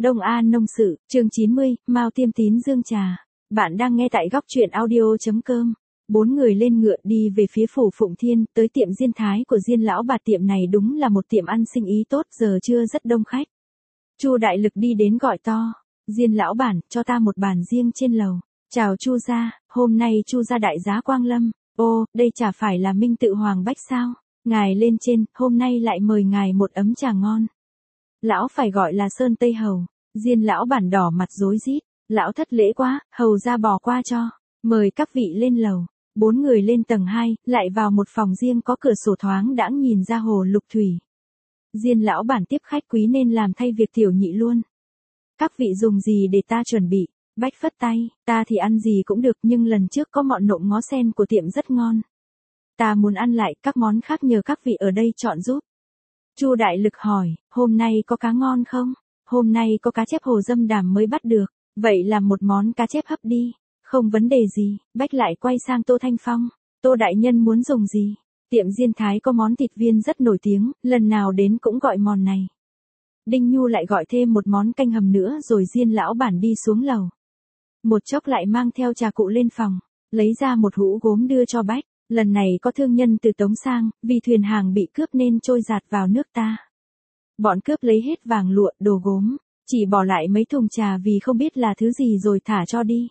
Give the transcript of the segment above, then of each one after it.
Đông An Nông Sự, chương 90, Mao Tiêm Tín Dương trà. Bạn đang nghe tại góc truyện audio.com. Bốn người lên ngựa đi về phía phủ Phụng Thiên, tới tiệm Diên Thái của Diên lão bà. Tiệm này đúng là một tiệm ăn sinh ý tốt, giờ trưa rất đông khách. Chu Đại Lực đi đến gọi to, Diên lão bản, cho ta một bàn riêng trên lầu. Chào Chu gia, hôm nay Chu gia đại giá quang lâm. Ô, đây chả phải là Minh Tự Hoàng Bách sao? Ngài lên trên, hôm nay lại mời ngài một ấm trà ngon. Lão phải gọi là Sơn Tây Hầu. Diên lão bản đỏ mặt rối rít, lão thất lễ quá, hầu ra bỏ qua cho. Mời các vị lên lầu. Bốn người lên tầng 2, lại vào một phòng riêng có cửa sổ thoáng đãng nhìn ra hồ Lục Thủy. Diên lão bản tiếp khách quý nên làm thay việc tiểu nhị luôn. Các vị dùng gì để ta chuẩn bị? Bách phất tay, ta thì ăn gì cũng được, nhưng lần trước có mọn nộm ngó sen của tiệm rất ngon. Ta muốn ăn lại, các món khác nhờ các vị ở đây chọn giúp. Chu Đại Lực hỏi, hôm nay có cá ngon không? Hôm nay có cá chép hồ dâm đàm mới bắt được, vậy làm một món cá chép hấp đi. Không vấn đề gì. Bách lại quay sang Tô Thanh Phong, Tô đại nhân muốn dùng gì? Tiệm Diên Thái có món thịt viên rất nổi tiếng, lần nào đến cũng gọi món này. Đinh Nhu lại gọi thêm một món canh hầm nữa, rồi Diên lão bản đi xuống lầu. Một chốc lại mang theo trà cụ lên phòng, lấy ra một hũ gốm đưa cho Bách. Lần này có thương nhân từ Tống sang, vì thuyền hàng bị cướp nên trôi dạt vào nước ta. Bọn cướp lấy hết vàng lụa, đồ gốm, chỉ bỏ lại mấy thùng trà vì không biết là thứ gì rồi thả cho đi.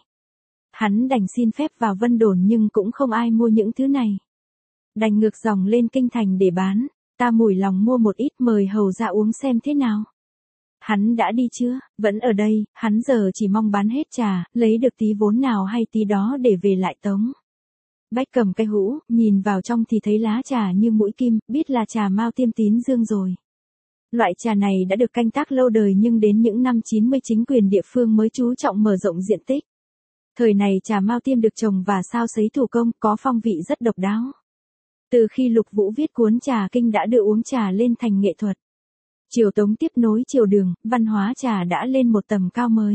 Hắn đành xin phép vào Vân Đồn nhưng cũng không ai mua những thứ này. Đành ngược dòng lên kinh thành để bán, ta mủi lòng mua một ít mời hầu ra uống xem thế nào. Hắn đã đi chưa? Vẫn ở đây, hắn giờ chỉ mong bán hết trà, lấy được tí vốn nào hay tí đó để về lại Tống. Bách cầm cái hũ, nhìn vào trong thì thấy lá trà như mũi kim, biết là trà Mao Tiêm Tín Dương rồi. Loại trà này đã được canh tác lâu đời nhưng đến những năm 90 chính quyền địa phương mới chú trọng mở rộng diện tích. Thời này trà Mao Tiêm được trồng và sao sấy thủ công, có phong vị rất độc đáo. Từ khi Lục Vũ viết cuốn Trà Kinh đã đưa uống trà lên thành nghệ thuật. Triều Tống tiếp nối triều Đường, văn hóa trà đã lên một tầm cao mới.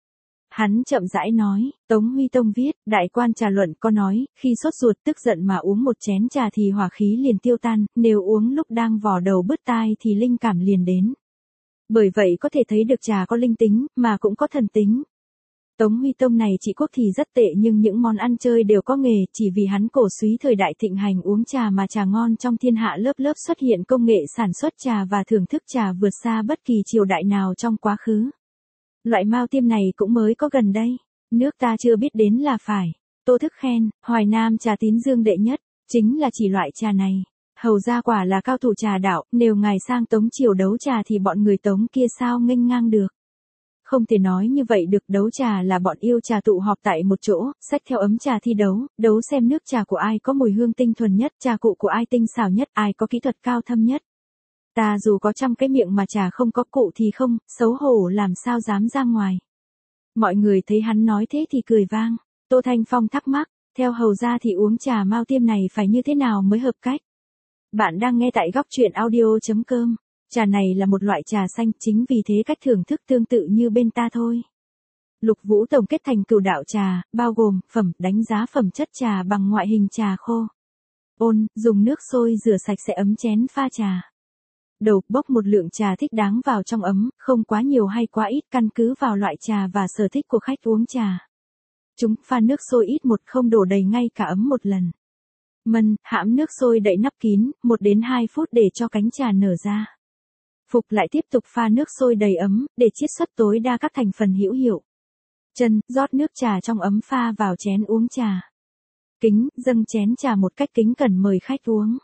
Hắn chậm rãi nói, Tống Huy Tông viết, Đại Quan Trà Luận có nói, khi sốt ruột tức giận mà uống một chén trà thì hỏa khí liền tiêu tan, nếu uống lúc đang vò đầu bứt tai thì linh cảm liền đến. Bởi vậy có thể thấy được trà có linh tính, mà cũng có thần tính. Tống Huy Tông này trị quốc thì rất tệ nhưng những món ăn chơi đều có nghề, chỉ vì hắn cổ súy thời đại thịnh hành uống trà mà trà ngon trong thiên hạ lớp lớp xuất hiện công nghệ sản xuất trà và thưởng thức trà vượt xa bất kỳ triều đại nào trong quá khứ. Loại Mao Tiêm này cũng mới có gần đây, nước ta chưa biết đến là phải. Tô Thức khen, Hoài Nam trà Tín Dương đệ nhất, chính là chỉ loại trà này. Hầu ra quả là cao thủ trà đạo, nếu ngài sang Tống triều đấu trà thì bọn người Tống kia sao nghênh ngang được. Không thể nói như vậy được, đấu trà là bọn yêu trà tụ họp tại một chỗ, xách theo ấm trà thi đấu, đấu xem nước trà của ai có mùi hương tinh thuần nhất, trà cụ của ai tinh xảo nhất, ai có kỹ thuật cao thâm nhất. Ta dù có trăm cái miệng mà trà không có cụ thì không, xấu hổ làm sao dám ra ngoài. Mọi người thấy hắn nói thế thì cười vang. Tô Thanh Phong thắc mắc, theo hầu ra thì uống trà Mao Tiêm này phải như thế nào mới hợp cách? Bạn đang nghe tại góc truyện audio.com. Trà này là một loại trà xanh, chính vì thế cách thưởng thức tương tự như bên ta thôi. Lục Vũ tổng kết thành cửu đạo trà, bao gồm, phẩm, đánh giá phẩm chất trà bằng ngoại hình trà khô. Ôn, dùng nước sôi rửa sạch sẽ ấm chén pha trà. Đầu, bốc một lượng trà thích đáng vào trong ấm, không quá nhiều hay quá ít, căn cứ vào loại trà và sở thích của khách uống trà. Chúng, pha nước sôi ít một, không đổ đầy ngay cả ấm một lần. Mân, hãm nước sôi đậy nắp kín, 1 đến 2 phút để cho cánh trà nở ra. Phục lại tiếp tục pha nước sôi đầy ấm, để chiết xuất tối đa các thành phần hữu hiệu. Chân, rót nước trà trong ấm pha vào chén uống trà. Kính, dâng chén trà một cách kính cẩn mời khách uống.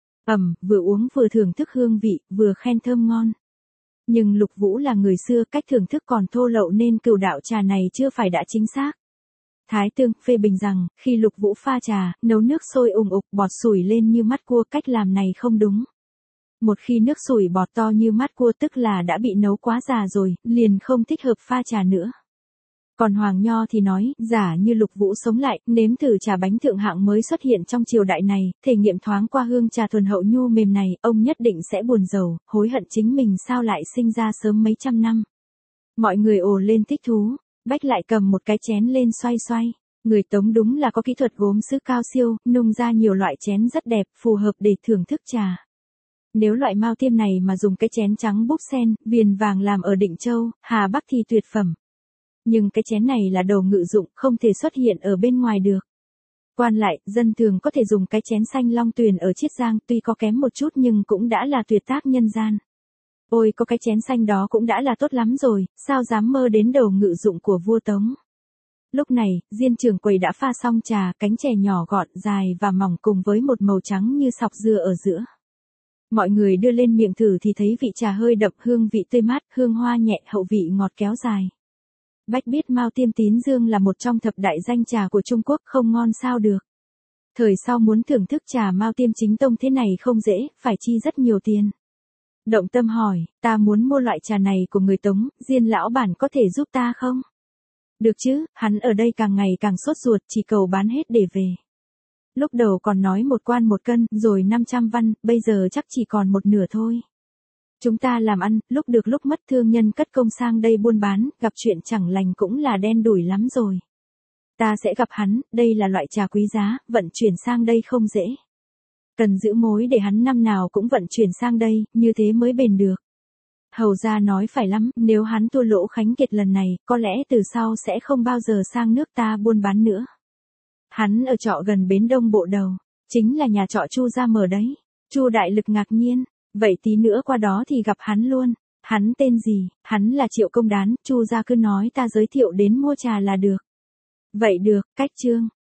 Vừa uống vừa thưởng thức hương vị, vừa khen thơm ngon. Nhưng Lục Vũ là người xưa, cách thưởng thức còn thô lậu nên cửu đạo trà này chưa phải đã chính xác. Thái Tương phê bình rằng, khi Lục Vũ pha trà, nấu nước sôi ùng ục, bọt sủi lên như mắt cua, cách làm này không đúng. Một khi nước sủi bọt to như mắt cua tức là đã bị nấu quá già rồi, liền không thích hợp pha trà nữa. Còn Hoàng Nho thì nói, giả như Lục Vũ sống lại, nếm thử trà bánh thượng hạng mới xuất hiện trong triều đại này, thể nghiệm thoáng qua hương trà thuần hậu nhu mềm này, ông nhất định sẽ buồn rầu, hối hận chính mình sao lại sinh ra sớm mấy trăm năm. Mọi người ồ lên thích thú, Bách lại cầm một cái chén lên xoay xoay. Người Tống đúng là có kỹ thuật gốm sứ cao siêu, nung ra nhiều loại chén rất đẹp, phù hợp để thưởng thức trà. Nếu loại mao tiêm này mà dùng cái chén trắng búp sen, viền vàng làm ở Định Châu, Hà Bắc thì tuyệt phẩm. Nhưng cái chén này là đồ ngự dụng, không thể xuất hiện ở bên ngoài được. Quan lại, dân thường có thể dùng cái chén xanh long tuyền ở Chiết Giang, tuy có kém một chút nhưng cũng đã là tuyệt tác nhân gian. Ôi có cái chén xanh đó cũng đã là tốt lắm rồi, sao dám mơ đến đồ ngự dụng của vua Tống. Lúc này, Diên trưởng quầy đã pha xong trà, cánh chè nhỏ gọn, dài và mỏng cùng với một màu trắng như sọc dưa ở giữa. Mọi người đưa lên miệng thử thì thấy vị trà hơi đậm, hương vị tươi mát, hương hoa nhẹ, hậu vị ngọt kéo dài. Bách biết Mao Tiêm Tín Dương là một trong thập đại danh trà của Trung Quốc, không ngon sao được. Thời sau muốn thưởng thức trà Mao Tiêm chính tông thế này không dễ, phải chi rất nhiều tiền. Động Tâm hỏi, ta muốn mua loại trà này của người Tống, Diên lão bản có thể giúp ta không? Được chứ, hắn ở đây càng ngày càng sốt ruột, chỉ cầu bán hết để về. Lúc đầu còn nói 1 quan 1 cân, rồi 500 văn, bây giờ chắc chỉ còn 1/2 thôi. Chúng ta làm ăn, lúc được lúc mất, thương nhân cất công sang đây buôn bán, gặp chuyện chẳng lành cũng là đen đủi lắm rồi. Ta sẽ gặp hắn, đây là loại trà quý giá, vận chuyển sang đây không dễ. Cần giữ mối để hắn năm nào cũng vận chuyển sang đây, như thế mới bền được. Hầu gia nói phải lắm, nếu hắn thua lỗ Khánh Kiệt lần này, có lẽ từ sau sẽ không bao giờ sang nước ta buôn bán nữa. Hắn ở trọ gần bến Đông Bộ Đầu, chính là nhà trọ Chu gia mở đấy. Chu Đại Lực ngạc nhiên, vậy tí nữa qua đó thì gặp hắn luôn. Hắn tên gì? Hắn là Triệu Công Đán, Chu gia cứ nói ta giới thiệu đến mua trà là được. Vậy được, cách chương.